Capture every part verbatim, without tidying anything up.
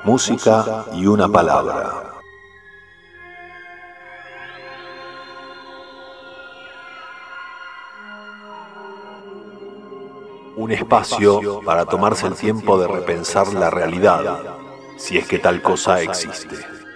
música y una palabra. Un espacio para tomarse el tiempo de repensar la realidad, si es que tal cosa existe.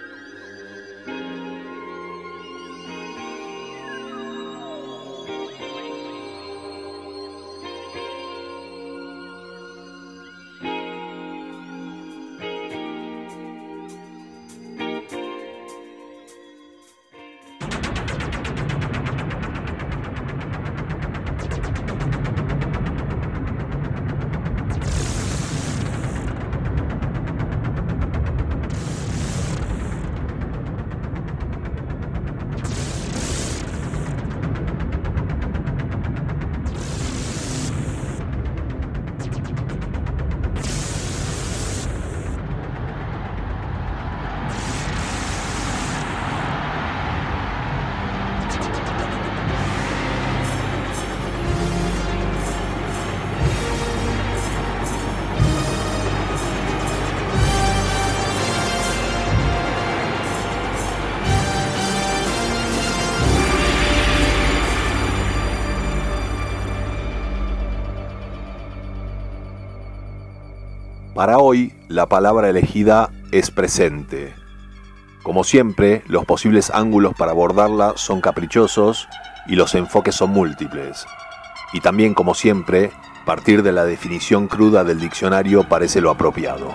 Para hoy, la palabra elegida es presente. Como siempre, los posibles ángulos para abordarla son caprichosos y los enfoques son múltiples. Y también, como siempre, partir de la definición cruda del diccionario parece lo apropiado.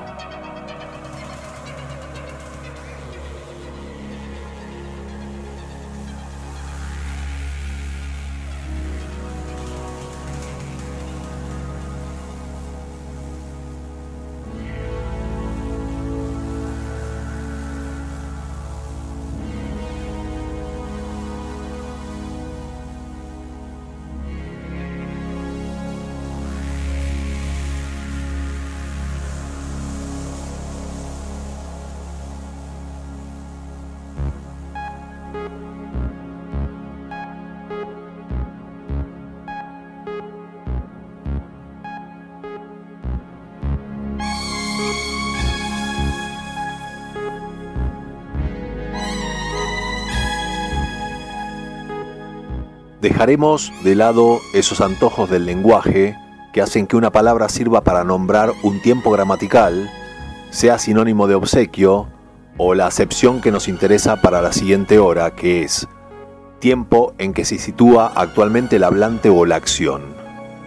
Dejaremos de lado esos antojos del lenguaje que hacen que una palabra sirva para nombrar un tiempo gramatical, sea sinónimo de obsequio, o la acepción que nos interesa para la siguiente hora, que es tiempo en que se sitúa actualmente el hablante o la acción.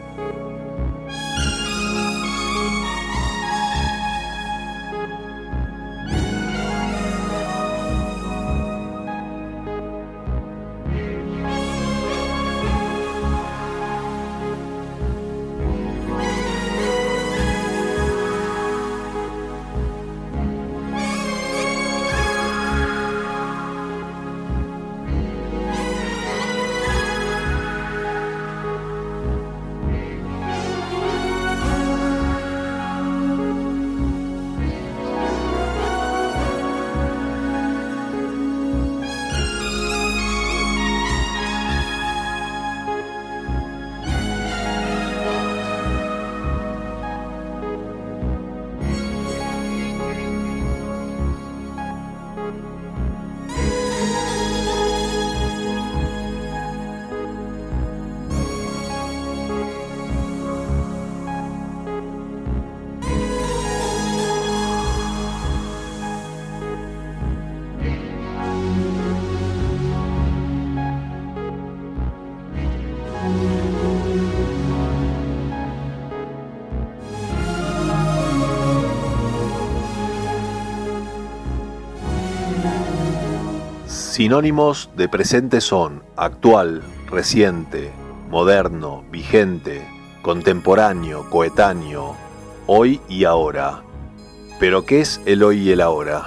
Sinónimos de presente son actual, reciente, moderno, vigente, contemporáneo, coetáneo, hoy y ahora. ¿Pero qué es el hoy y el ahora?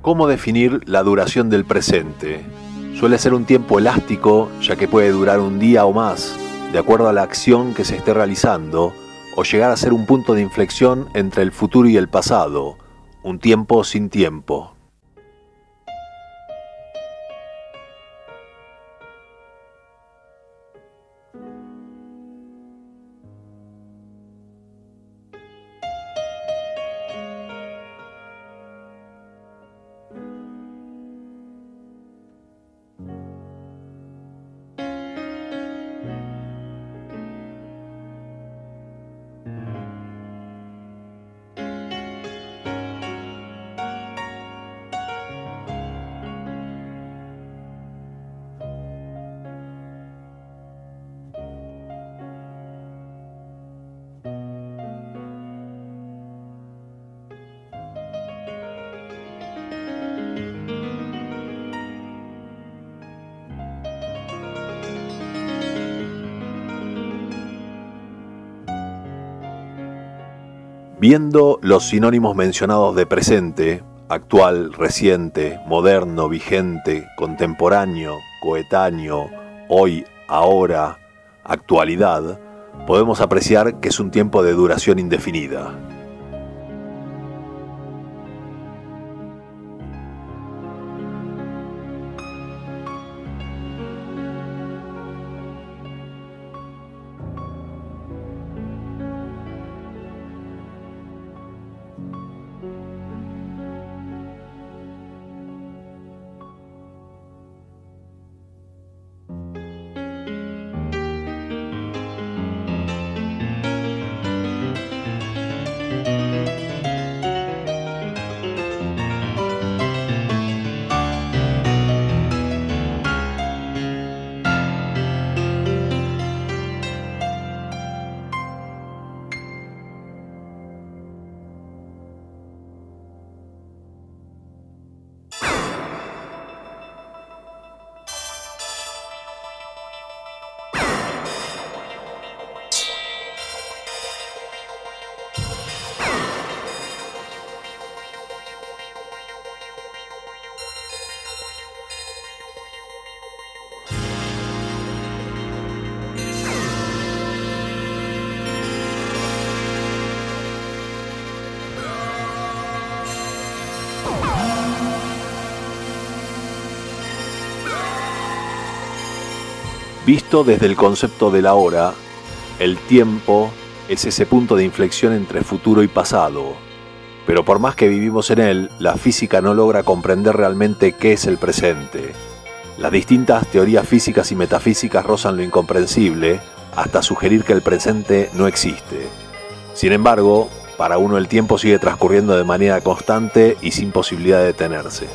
¿Cómo definir la duración del presente? Suele ser un tiempo elástico, ya que puede durar un día o más, de acuerdo a la acción que se esté realizando, o llegar a ser un punto de inflexión entre el futuro y el pasado, un tiempo sin tiempo. Viendo los sinónimos mencionados de presente, actual, reciente, moderno, vigente, contemporáneo, coetáneo, hoy, ahora, actualidad, podemos apreciar que es un tiempo de duración indefinida. Visto desde el concepto de la hora, el tiempo es ese punto de inflexión entre futuro y pasado, pero por más que vivimos en él, la física no logra comprender realmente qué es el presente. Las distintas teorías físicas y metafísicas rozan lo incomprensible hasta sugerir que el presente no existe. Sin embargo, para uno el tiempo sigue transcurriendo de manera constante y sin posibilidad de detenerse.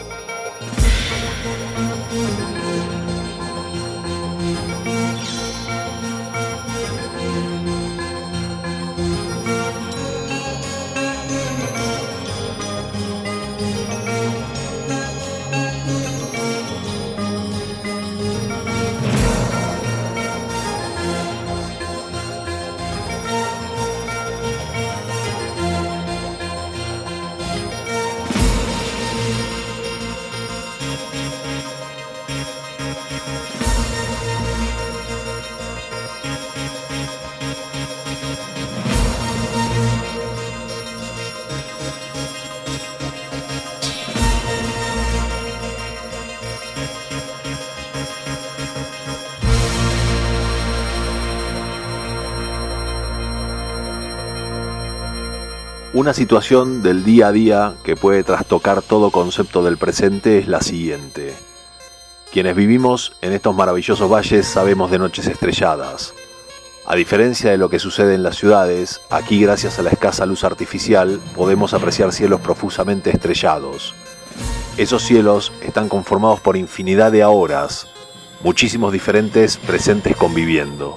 Una situación del día a día que puede trastocar todo concepto del presente es la siguiente. Quienes vivimos en estos maravillosos valles sabemos de noches estrelladas. A diferencia de lo que sucede en las ciudades, aquí gracias a la escasa luz artificial podemos apreciar cielos profusamente estrellados. Esos cielos están conformados por infinidad de ahoras, muchísimos diferentes presentes conviviendo.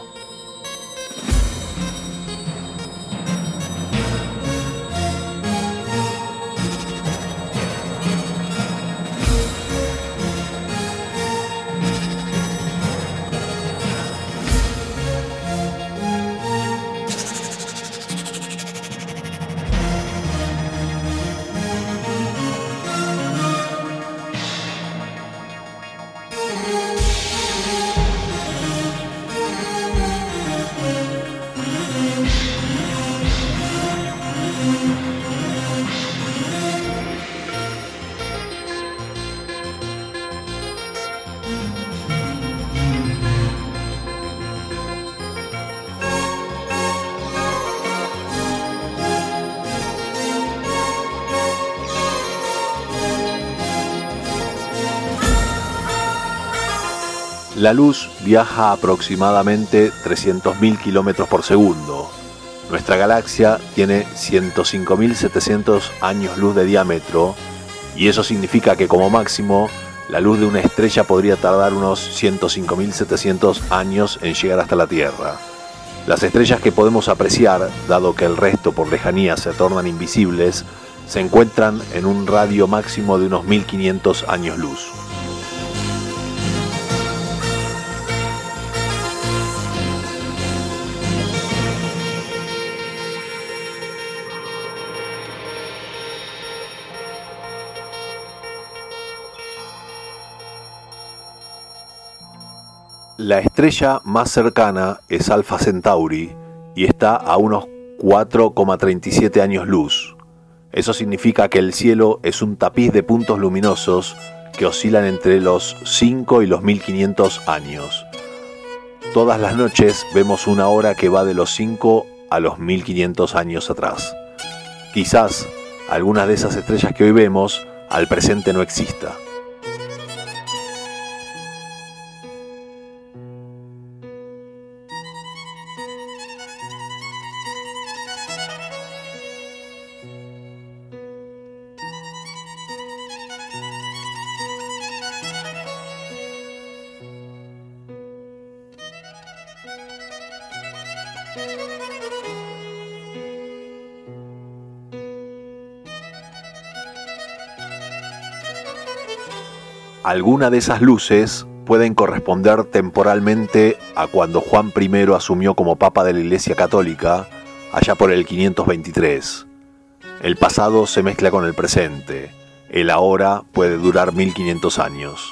La luz viaja aproximadamente trescientos mil kilómetros por segundo. Nuestra galaxia tiene ciento cinco mil setecientos años luz de diámetro, y eso significa que como máximo la luz de una estrella podría tardar unos ciento cinco mil setecientos años en llegar hasta la Tierra. Las estrellas que podemos apreciar, dado que el resto por lejanía se tornan invisibles, se encuentran en un radio máximo de unos mil quinientos años luz. La estrella más cercana es Alpha Centauri y está a unos cuatro coma treinta y siete años luz. Eso significa que el cielo es un tapiz de puntos luminosos que oscilan entre los cinco y los mil quinientos años. Todas las noches vemos una hora que va de los cinco a los mil quinientos años atrás. Quizás algunas de esas estrellas que hoy vemos al presente no exista. Algunas de esas luces pueden corresponder temporalmente a cuando Juan primero asumió como Papa de la Iglesia Católica, allá por el quinientos veintitrés. El pasado se mezcla con el presente. El ahora puede durar mil quinientos años.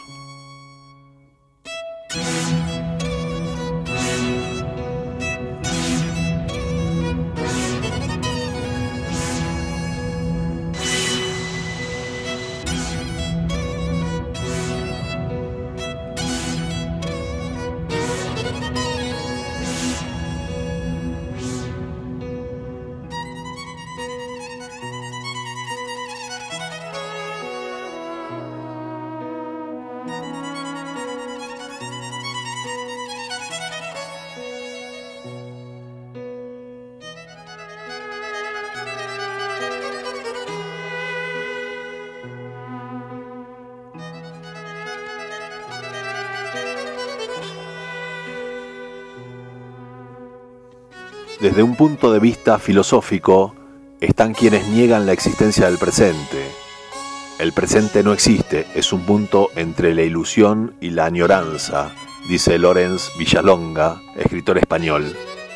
Desde un punto de vista filosófico, están quienes niegan la existencia del presente. El presente no existe, es un punto entre la ilusión y la añoranza, dice Lorenz Villalonga, escritor español.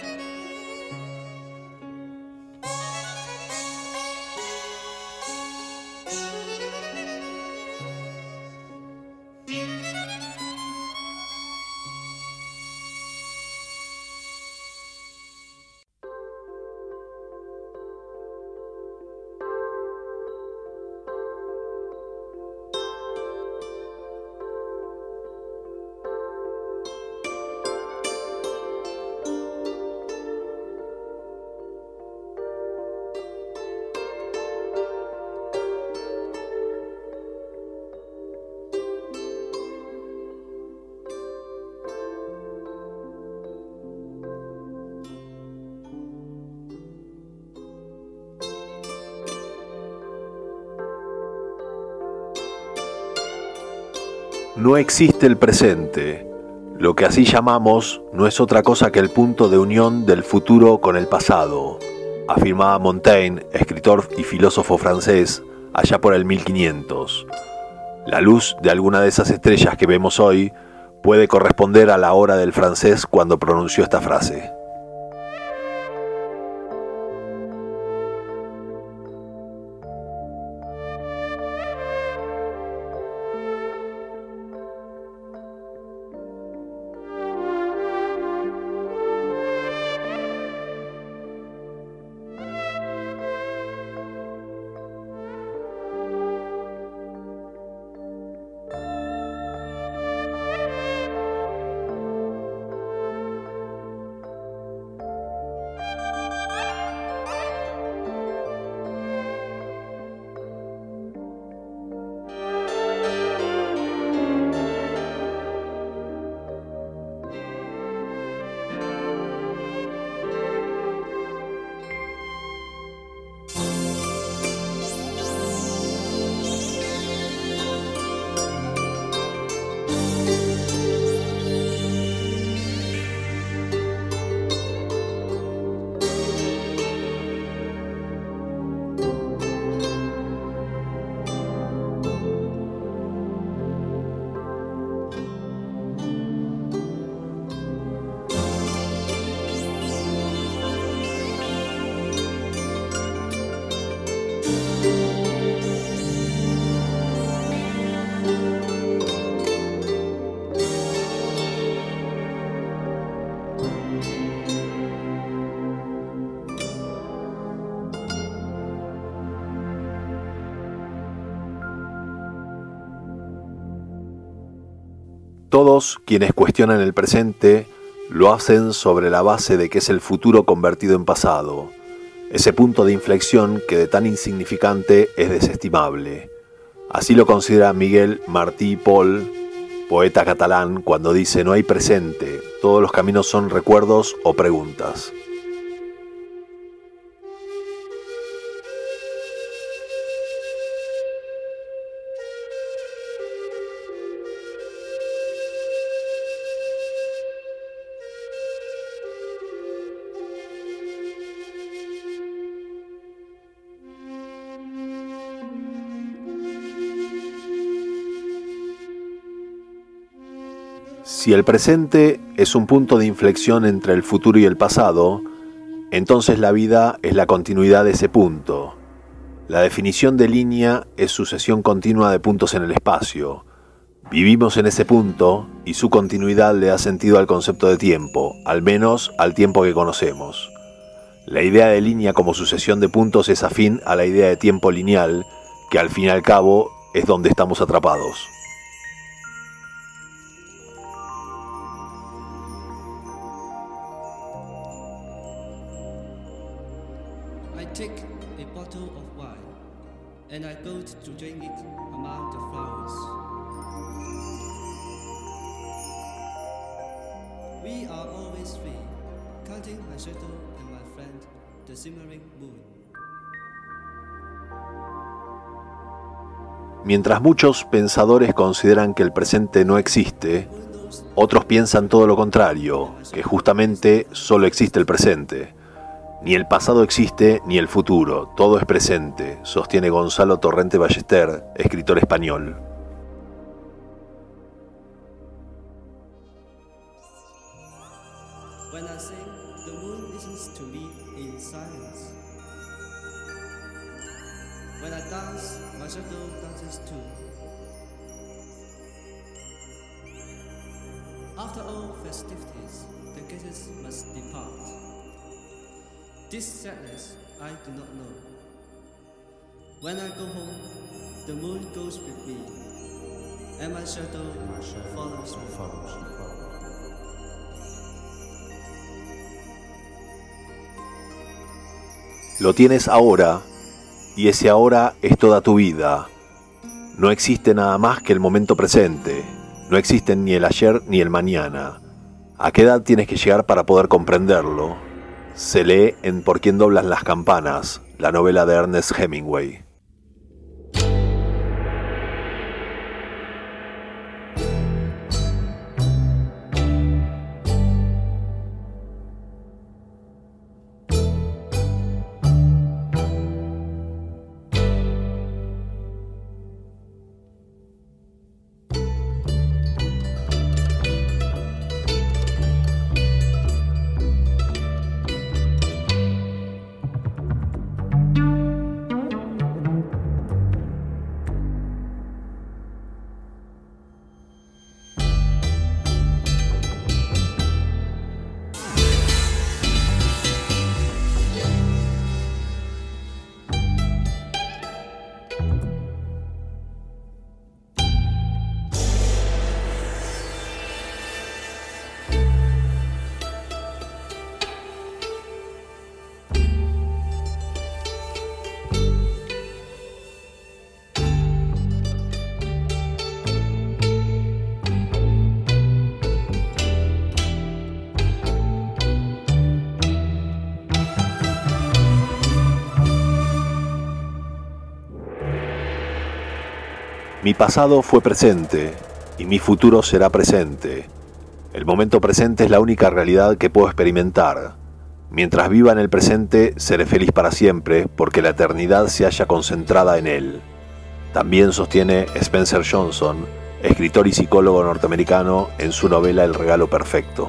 No existe el presente. Lo que así llamamos no es otra cosa que el punto de unión del futuro con el pasado, afirmaba Montaigne, escritor y filósofo francés, allá por el mil quinientos. La luz de alguna de esas estrellas que vemos hoy puede corresponder a la hora del francés cuando pronunció esta frase. Todos quienes cuestionan el presente lo hacen sobre la base de que es el futuro convertido en pasado, ese punto de inflexión que de tan insignificante es desestimable. Así lo considera Miguel Martí i Pol, poeta catalán, cuando dice: no hay presente, todos los caminos son recuerdos o preguntas. Si el presente es un punto de inflexión entre el futuro y el pasado, entonces la vida es la continuidad de ese punto. La definición de línea es sucesión continua de puntos en el espacio. Vivimos en ese punto y su continuidad le da sentido al concepto de tiempo, al menos al tiempo que conocemos. La idea de línea como sucesión de puntos es afín a la idea de tiempo lineal, que al fin y al cabo es donde estamos atrapados. I take a bottle of wine, and I go to drink it among the flowers. We are always free, counting my shadow and my friend, the shimmering moon. Mientras muchos pensadores consideran que el presente no existe, otros piensan todo lo contrario, que justamente solo existe el presente. Ni el pasado existe, ni el futuro, todo es presente, sostiene Gonzalo Torrente Ballester, escritor español. When I sing, the moon listens to me in silence. When I dance, my shadow dances too. After all festivities, the guests must depart. This sadness I do not know. When I go home, the moon goes with me, and my shadow, my shadow follows me. Follows me. Lo tienes ahora, y ese ahora es toda tu vida. No existe nada más que el momento presente. No existen ni el ayer ni el mañana. ¿A qué edad tienes que llegar para poder comprenderlo? Se lee en Por quién doblan las campanas, la novela de Ernest Hemingway. Mi pasado fue presente y mi futuro será presente. El momento presente es la única realidad que puedo experimentar. Mientras viva en el presente, seré feliz para siempre porque la eternidad se halla concentrada en él. También sostiene Spencer Johnson, escritor y psicólogo norteamericano, en su novela El regalo perfecto.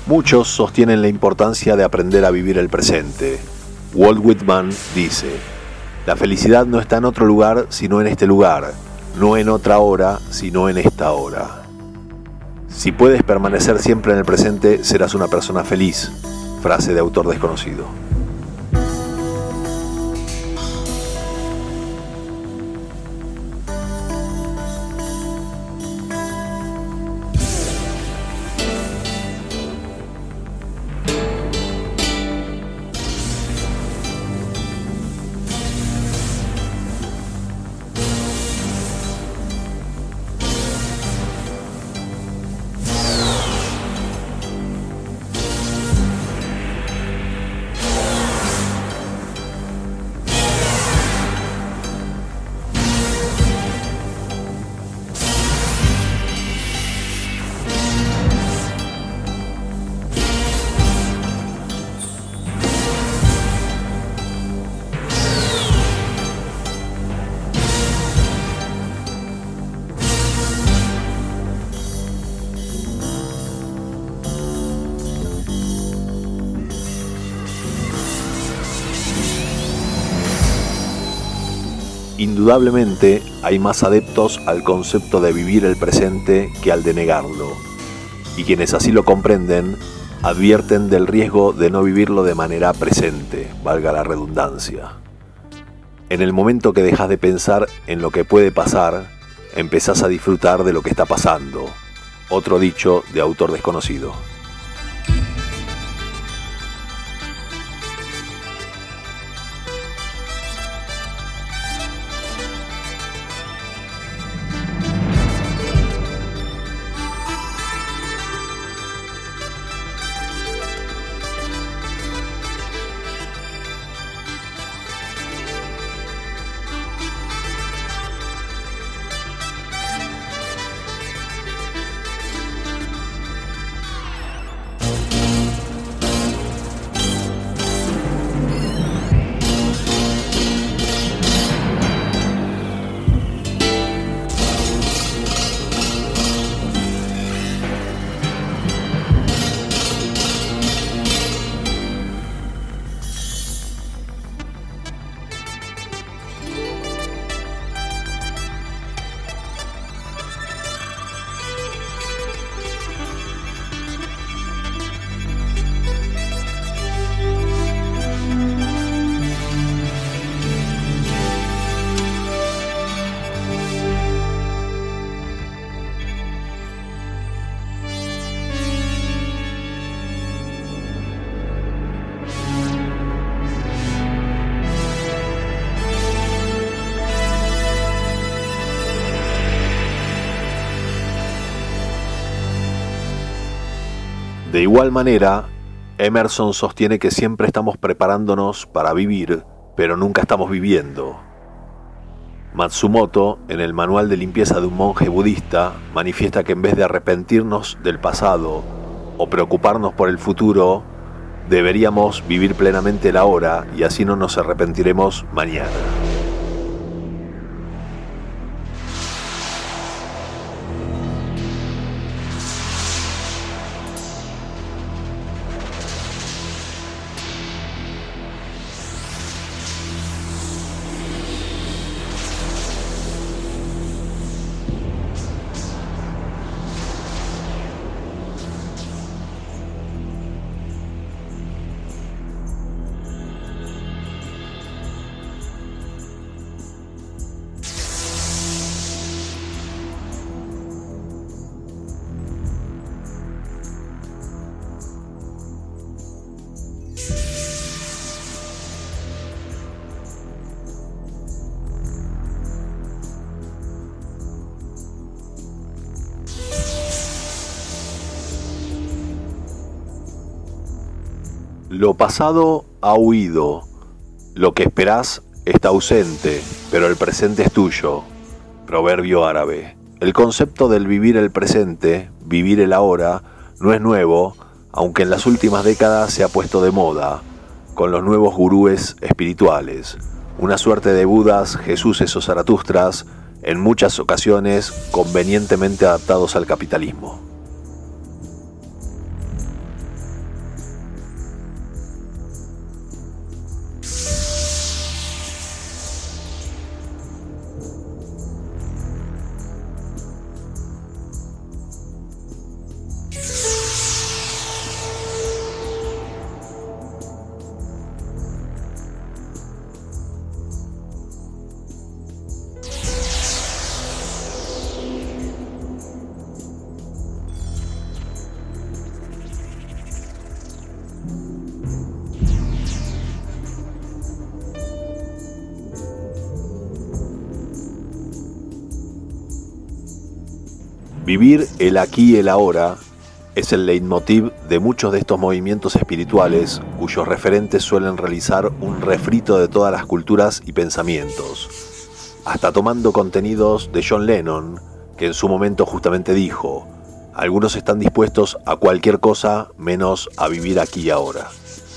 Muchos sostienen la importancia de aprender a vivir el presente. Walt Whitman dice: la felicidad no está en otro lugar sino en este lugar, no en otra hora sino en esta hora. Si puedes permanecer siempre en el presente, serás una persona feliz. Frase de autor desconocido. Indudablemente hay más adeptos al concepto de vivir el presente que al de negarlo, y quienes así lo comprenden advierten del riesgo de no vivirlo de manera presente, valga la redundancia. En el momento que dejas de pensar en lo que puede pasar, empezás a disfrutar de lo que está pasando. Otro dicho de autor desconocido. De igual manera, Emerson sostiene que siempre estamos preparándonos para vivir, pero nunca estamos viviendo. Matsumoto, en el Manual de Limpieza de un Monje Budista, manifiesta que en vez de arrepentirnos del pasado o preocuparnos por el futuro, deberíamos vivir plenamente el ahora y así no nos arrepentiremos mañana. Lo pasado ha huido, lo que esperás está ausente, pero el presente es tuyo. Proverbio árabe. El concepto del vivir el presente, vivir el ahora, no es nuevo, aunque en las últimas décadas se ha puesto de moda, con los nuevos gurúes espirituales, una suerte de Budas, Jesuses o Zaratustras, en muchas ocasiones convenientemente adaptados al capitalismo. Vivir el aquí y el ahora es el leitmotiv de muchos de estos movimientos espirituales cuyos referentes suelen realizar un refrito de todas las culturas y pensamientos, hasta tomando contenidos de John Lennon, que en su momento justamente dijo: algunos están dispuestos a cualquier cosa menos a vivir aquí y ahora.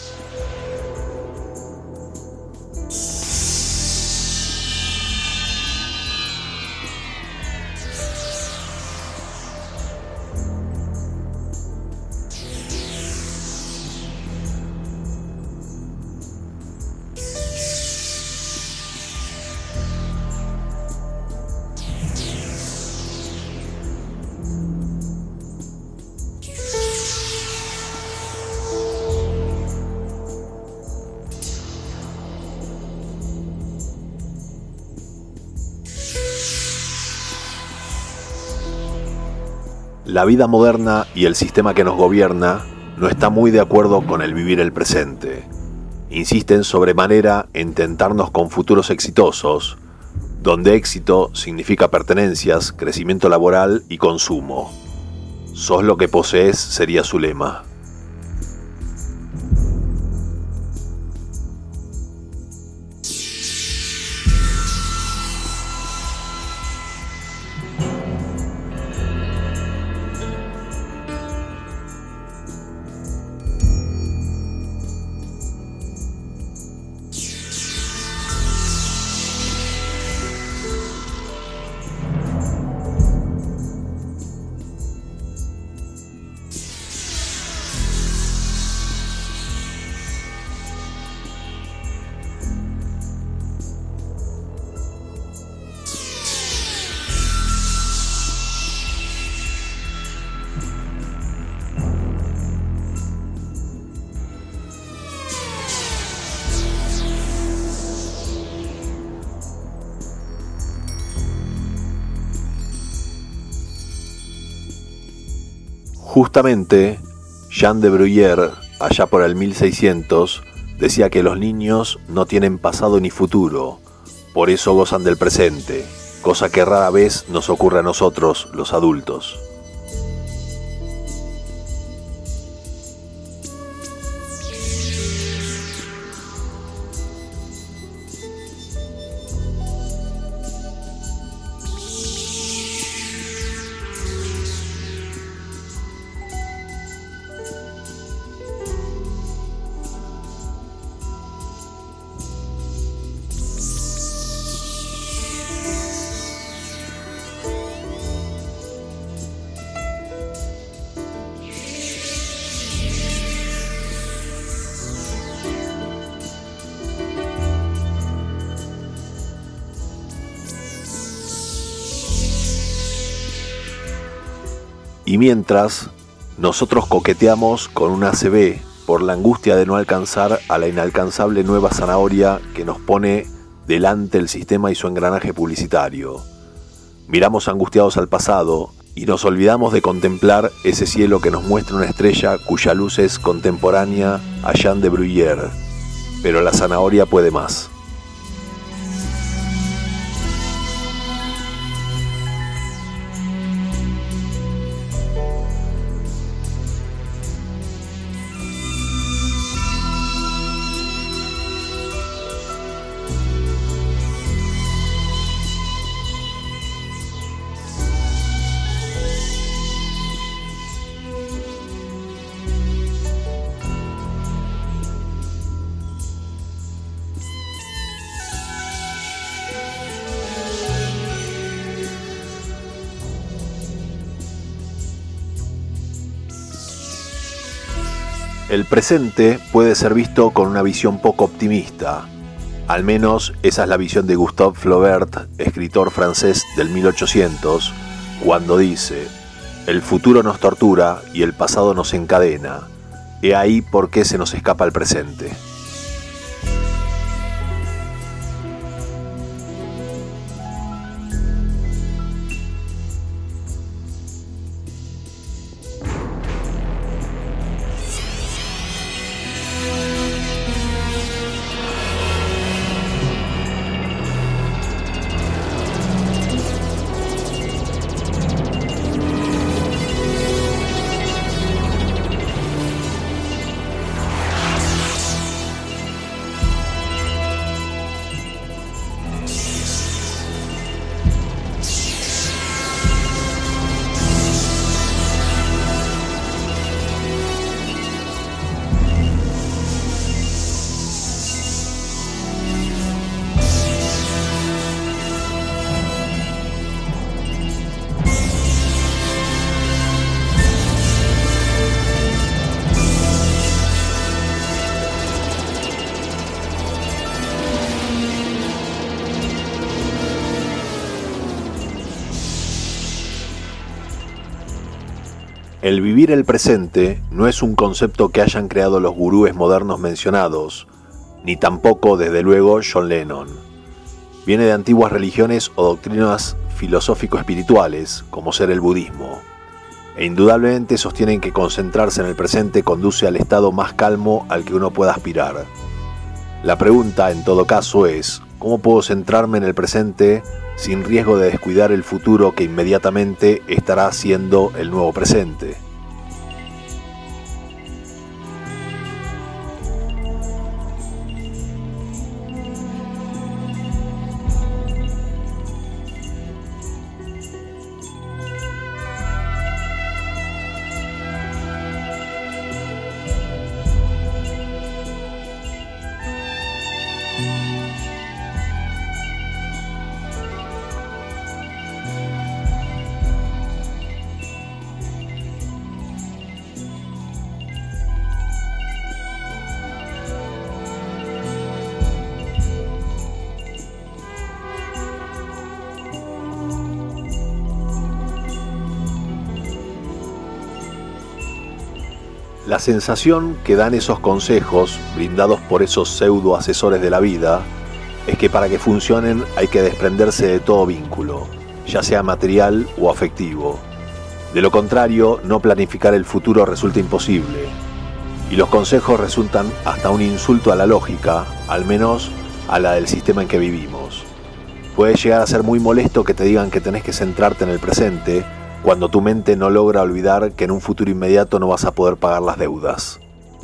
La vida moderna y el sistema que nos gobierna no está muy de acuerdo con el vivir el presente. Insisten sobremanera en tentarnos con futuros exitosos, donde éxito significa pertenencias, crecimiento laboral y consumo. Sos lo que posees sería su lema. Justamente, Jean de Bruyère, allá por el mil seiscientos, decía que los niños no tienen pasado ni futuro, por eso gozan del presente, cosa que rara vez nos ocurre a nosotros, los adultos. Y mientras, nosotros coqueteamos con un A C V por la angustia de no alcanzar a la inalcanzable nueva zanahoria que nos pone delante el sistema y su engranaje publicitario. Miramos angustiados al pasado y nos olvidamos de contemplar ese cielo que nos muestra una estrella cuya luz es contemporánea a Jean de Bruyère. Pero la zanahoria puede más. El presente puede ser visto con una visión poco optimista. Al menos esa es la visión de Gustave Flaubert, escritor francés del mil ochocientos, cuando dice: el futuro nos tortura y el pasado nos encadena. He ahí por qué se nos escapa el presente. El vivir el presente no es un concepto que hayan creado los gurúes modernos mencionados, ni tampoco, desde luego, John Lennon. Viene de antiguas religiones o doctrinas filosófico-espirituales, como ser el budismo, e indudablemente sostienen que concentrarse en el presente conduce al estado más calmo al que uno pueda aspirar. La pregunta, en todo caso, es: ¿cómo puedo centrarme en el presente sin riesgo de descuidar el futuro que inmediatamente estará siendo el nuevo presente? La sensación que dan esos consejos, brindados por esos pseudo asesores de la vida, es que para que funcionen hay que desprenderse de todo vínculo, ya sea material o afectivo. De lo contrario, no planificar el futuro resulta imposible. Y los consejos resultan hasta un insulto a la lógica, al menos a la del sistema en que vivimos. Puede llegar a ser muy molesto que te digan que tenés que centrarte en el presente, cuando tu mente no logra olvidar que en un futuro inmediato no vas a poder pagar las deudas.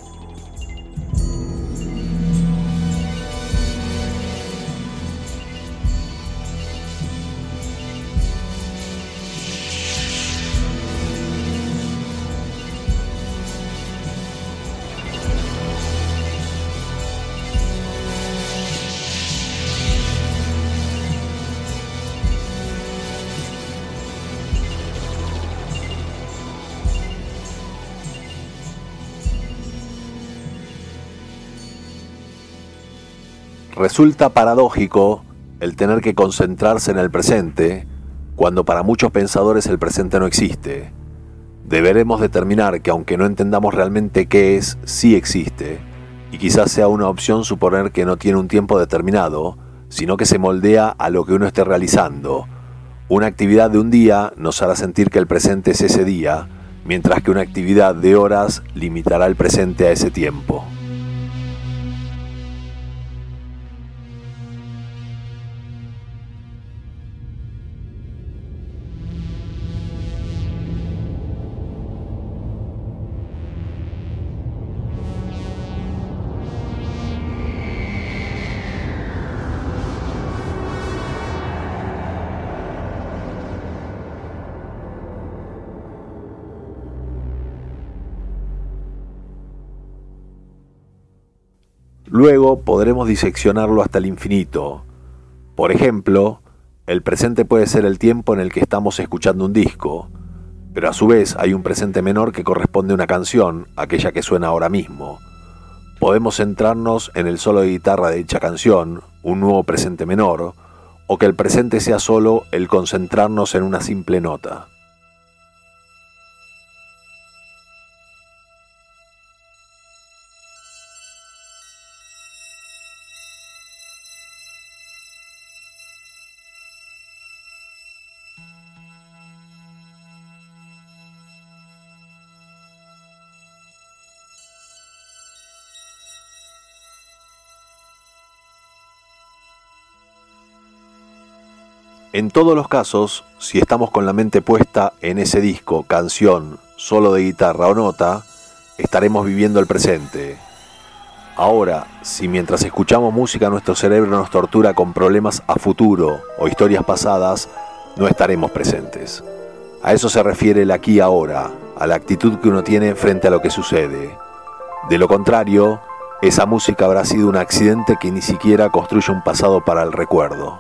Resulta paradójico el tener que concentrarse en el presente, cuando para muchos pensadores el presente no existe. Deberemos determinar que aunque no entendamos realmente qué es, sí existe, y quizás sea una opción suponer que no tiene un tiempo determinado, sino que se moldea a lo que uno esté realizando. Una actividad de un día nos hará sentir que el presente es ese día, mientras que una actividad de horas limitará el presente a ese tiempo. Luego podremos diseccionarlo hasta el infinito. Por ejemplo, el presente puede ser el tiempo en el que estamos escuchando un disco, pero a su vez hay un presente menor que corresponde a una canción, aquella que suena ahora mismo. Podemos centrarnos en el solo de guitarra de dicha canción, un nuevo presente menor, o que el presente sea solo el concentrarnos en una simple nota. En todos los casos, si estamos con la mente puesta en ese disco, canción, solo de guitarra o nota, estaremos viviendo el presente. Ahora, si mientras escuchamos música nuestro cerebro nos tortura con problemas a futuro o historias pasadas, no estaremos presentes. A eso se refiere el aquí y ahora, a la actitud que uno tiene frente a lo que sucede. De lo contrario, esa música habrá sido un accidente que ni siquiera construye un pasado para el recuerdo.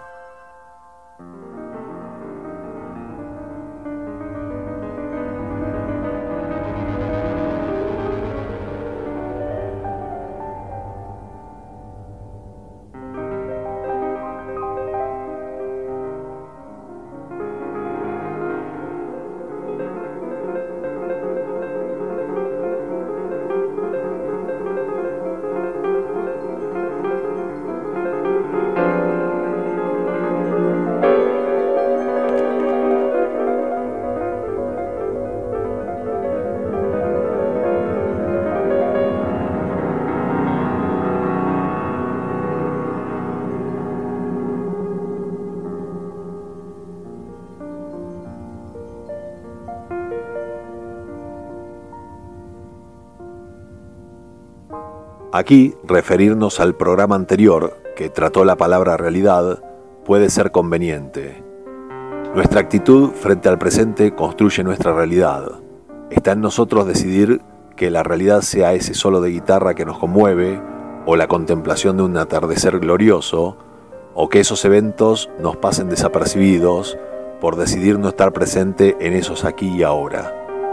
Aquí, referirnos al programa anterior, que trató la palabra realidad, puede ser conveniente. Nuestra actitud frente al presente construye nuestra realidad. Está en nosotros decidir que la realidad sea ese solo de guitarra que nos conmueve, o la contemplación de un atardecer glorioso, o que esos eventos nos pasen desapercibidos por decidir no estar presente en esos aquí y ahora.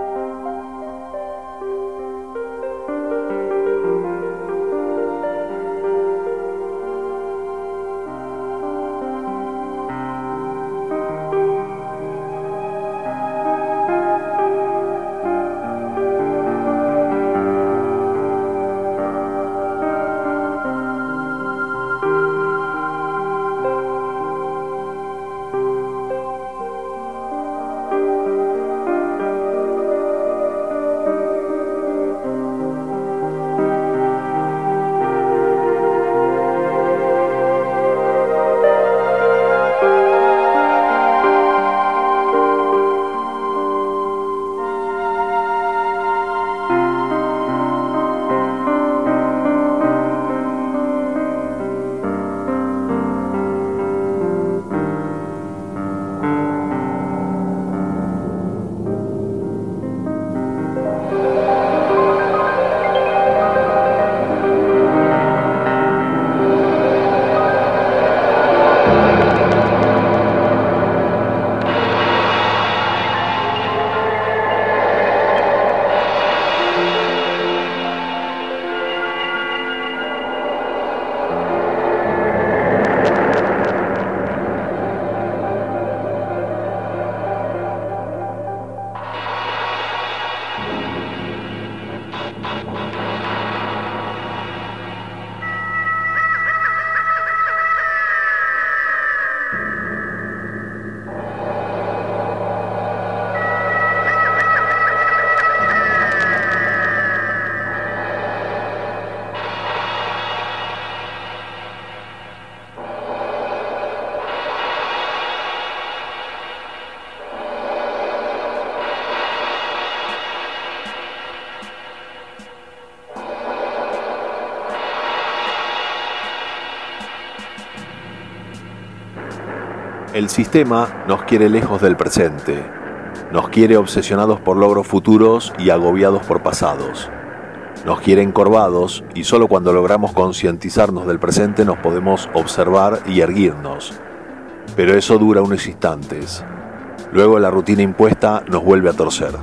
El sistema nos quiere lejos del presente, nos quiere obsesionados por logros futuros y agobiados por pasados. Nos quiere encorvados y solo cuando logramos concientizarnos del presente nos podemos observar y erguirnos. Pero eso dura unos instantes. Luego la rutina impuesta nos vuelve a torcer.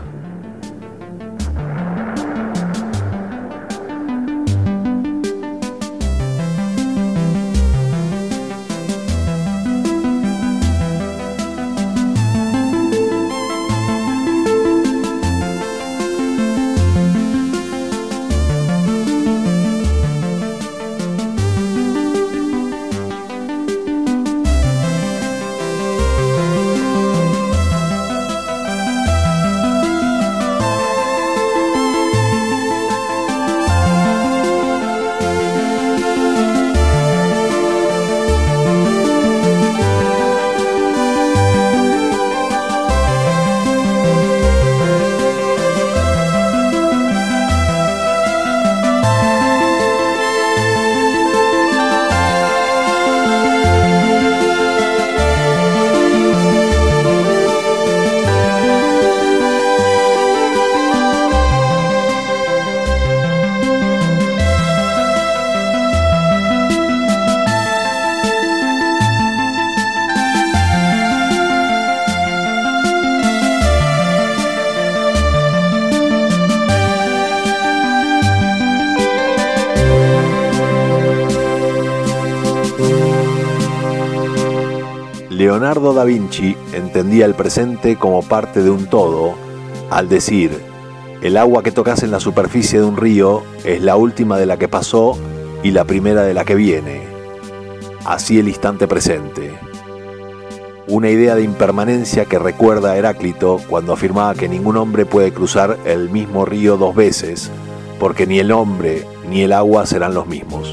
Leonardo da Vinci entendía el presente como parte de un todo, al decir, el agua que tocas en la superficie de un río es la última de la que pasó y la primera de la que viene. Así el instante presente. Una idea de impermanencia que recuerda a Heráclito cuando afirmaba que ningún hombre puede cruzar el mismo río dos veces, porque ni el hombre ni el agua serán los mismos.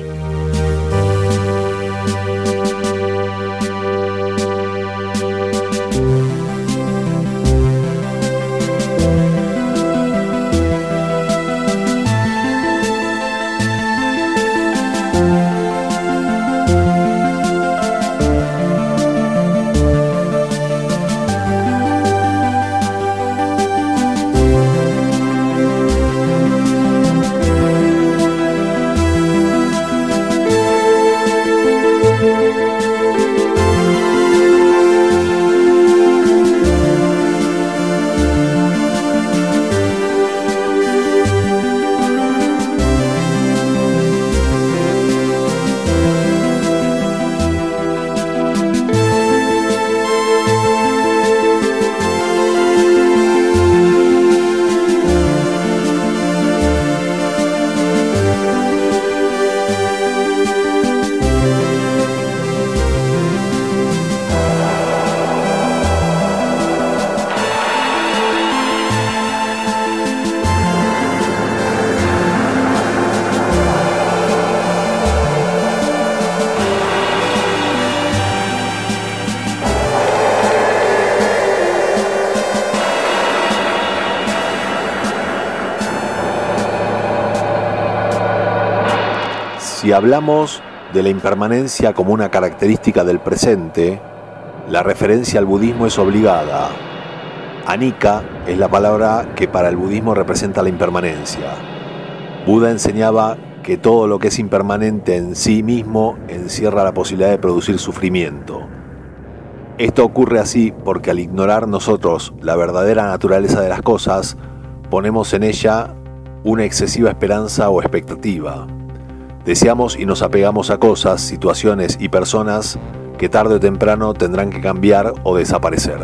Si hablamos de la impermanencia como una característica del presente, la referencia al budismo es obligada. Anicca es la palabra que para el budismo representa la impermanencia. Buda enseñaba que todo lo que es impermanente en sí mismo encierra la posibilidad de producir sufrimiento. Esto ocurre así porque al ignorar nosotros la verdadera naturaleza de las cosas, ponemos en ella una excesiva esperanza o expectativa. Deseamos y nos apegamos a cosas, situaciones y personas que tarde o temprano tendrán que cambiar o desaparecer.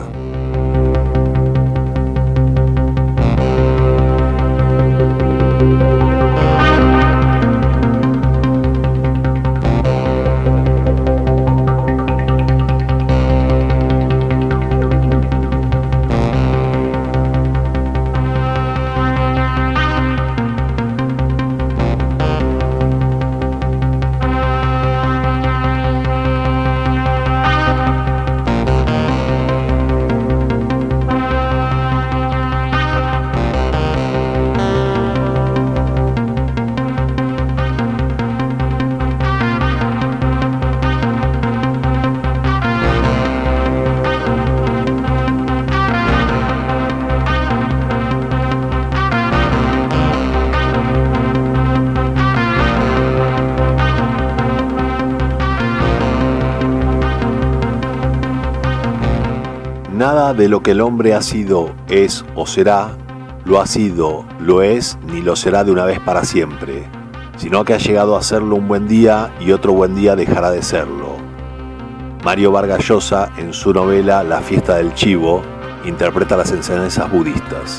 Nada de lo que el hombre ha sido, es o será, lo ha sido, lo es, ni lo será de una vez para siempre, sino que ha llegado a serlo un buen día y otro buen día dejará de serlo. Mario Vargas Llosa, en su novela La fiesta del chivo, interpreta las enseñanzas budistas.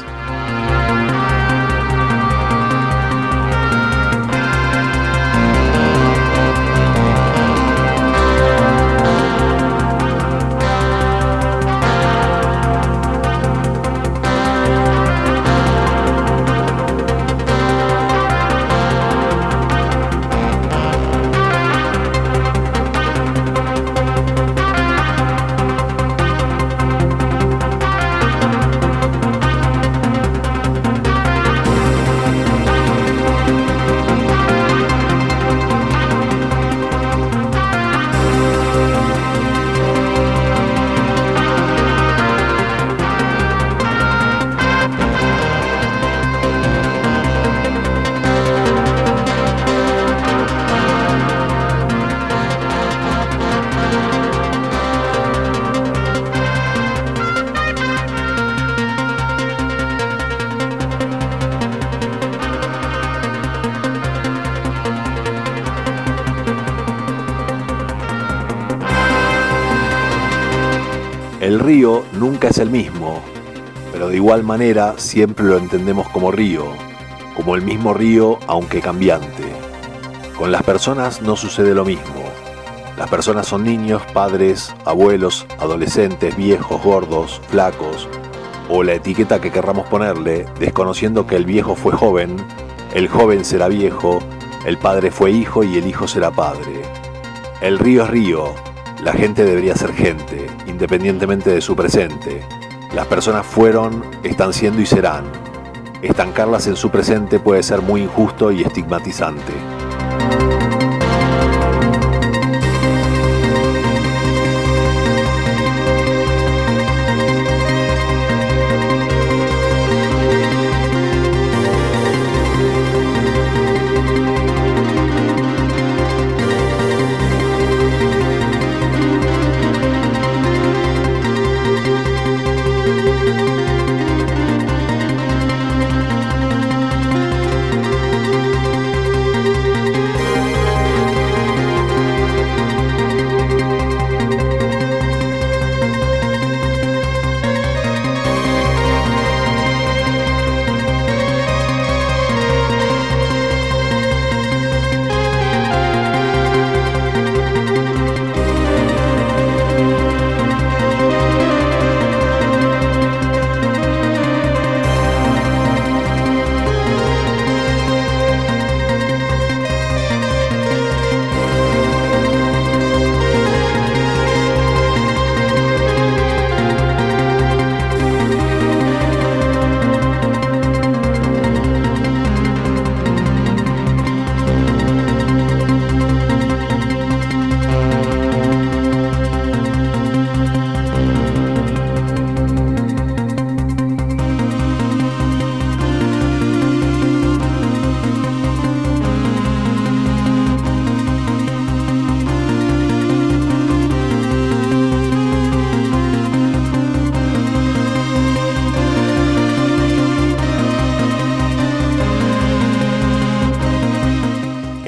El río nunca es el mismo, pero de igual manera siempre lo entendemos como río, como el mismo río aunque cambiante. Con las personas no sucede lo mismo. Las personas son niños, padres, abuelos, adolescentes, viejos, gordos, flacos, o la etiqueta que querramos ponerle, desconociendo que el viejo fue joven, el joven será viejo, el padre fue hijo y el hijo será padre. El río es río. La gente debería ser gente, independientemente de su presente. Las personas fueron, están siendo y serán. Estancarlas en su presente puede ser muy injusto y estigmatizante.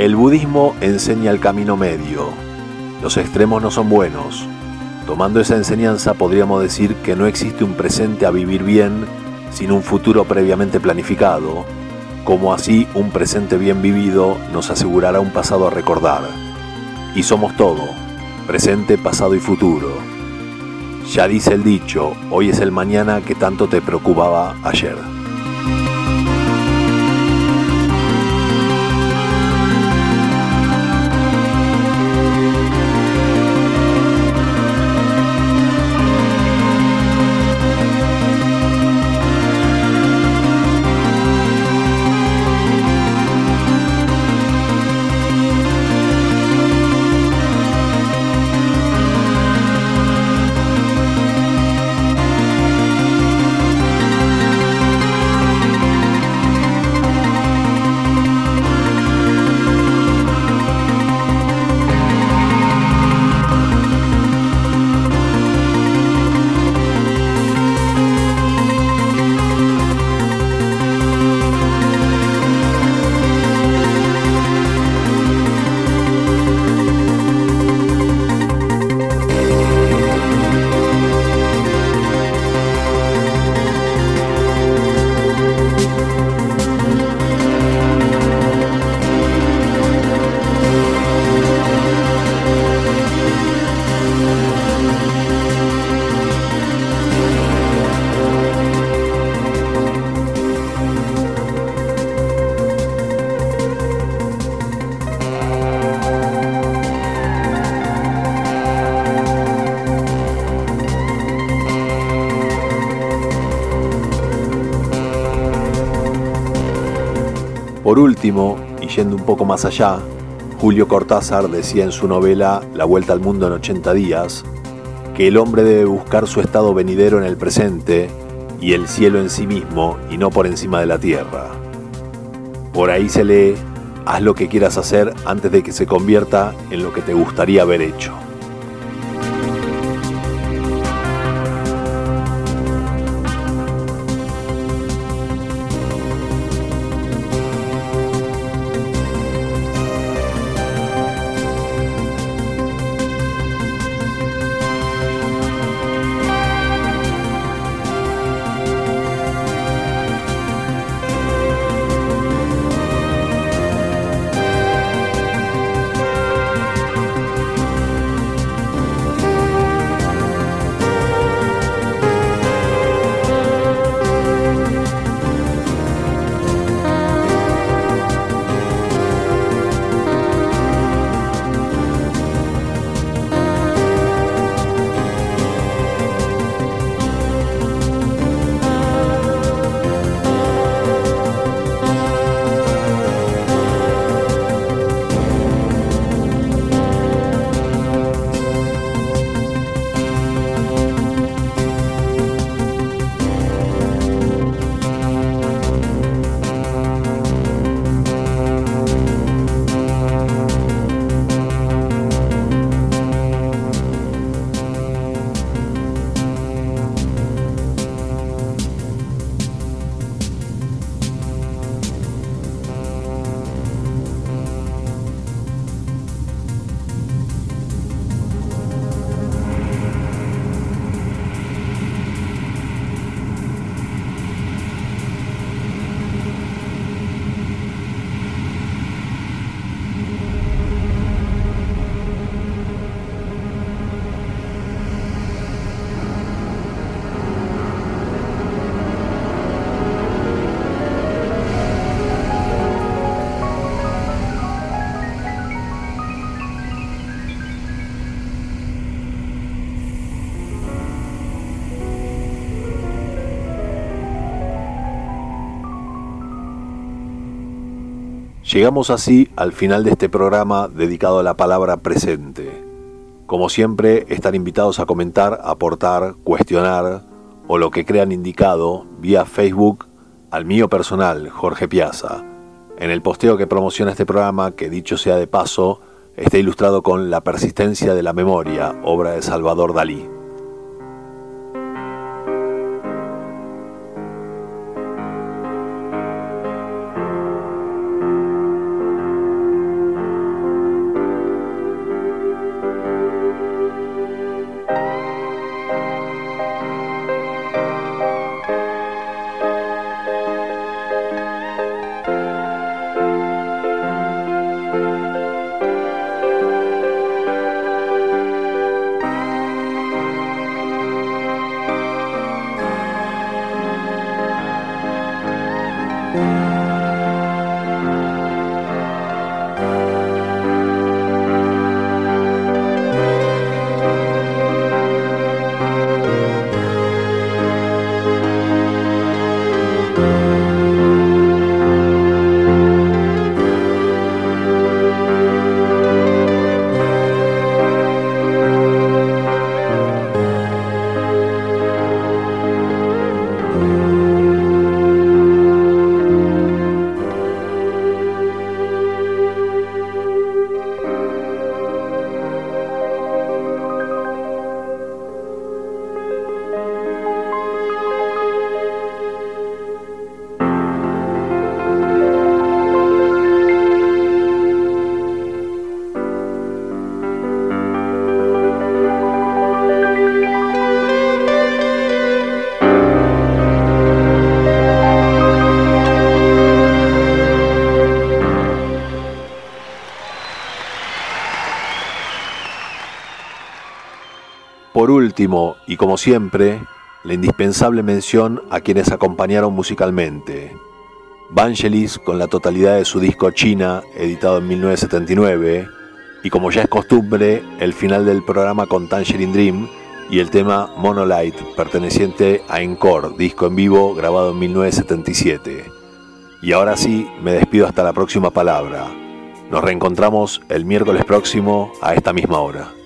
El budismo enseña el camino medio. Los extremos no son buenos. Tomando esa enseñanza podríamos decir que no existe un presente a vivir bien sin un futuro previamente planificado, como así un presente bien vivido nos asegurará un pasado a recordar. Y somos todo, presente, pasado y futuro. Ya dice el dicho, hoy es el mañana que tanto te preocupaba ayer. Por último, y yendo un poco más allá, Julio Cortázar decía en su novela La Vuelta al Mundo en ochenta días, que el hombre debe buscar su estado venidero en el presente y el cielo en sí mismo y no por encima de la tierra. Por ahí se lee, haz lo que quieras hacer antes de que se convierta en lo que te gustaría haber hecho. Llegamos así al final de este programa dedicado a la palabra presente. Como siempre, están invitados a comentar, aportar, cuestionar o lo que crean indicado vía Facebook al mío personal, Jorge Piazza. En el posteo que promociona este programa, que dicho sea de paso, está ilustrado con La persistencia de la memoria, obra de Salvador Dalí. por último, y como siempre, la indispensable mención a quienes acompañaron musicalmente. Vangelis con la totalidad de su disco China, editado en mil novecientos setenta y nueve, y como ya es costumbre, el final del programa con Tangerine Dream y el tema Monolite, perteneciente a Encore, disco en vivo grabado en mil novecientos setenta y siete. Y ahora sí, me despido hasta la próxima palabra. Nos reencontramos el miércoles próximo a esta misma hora.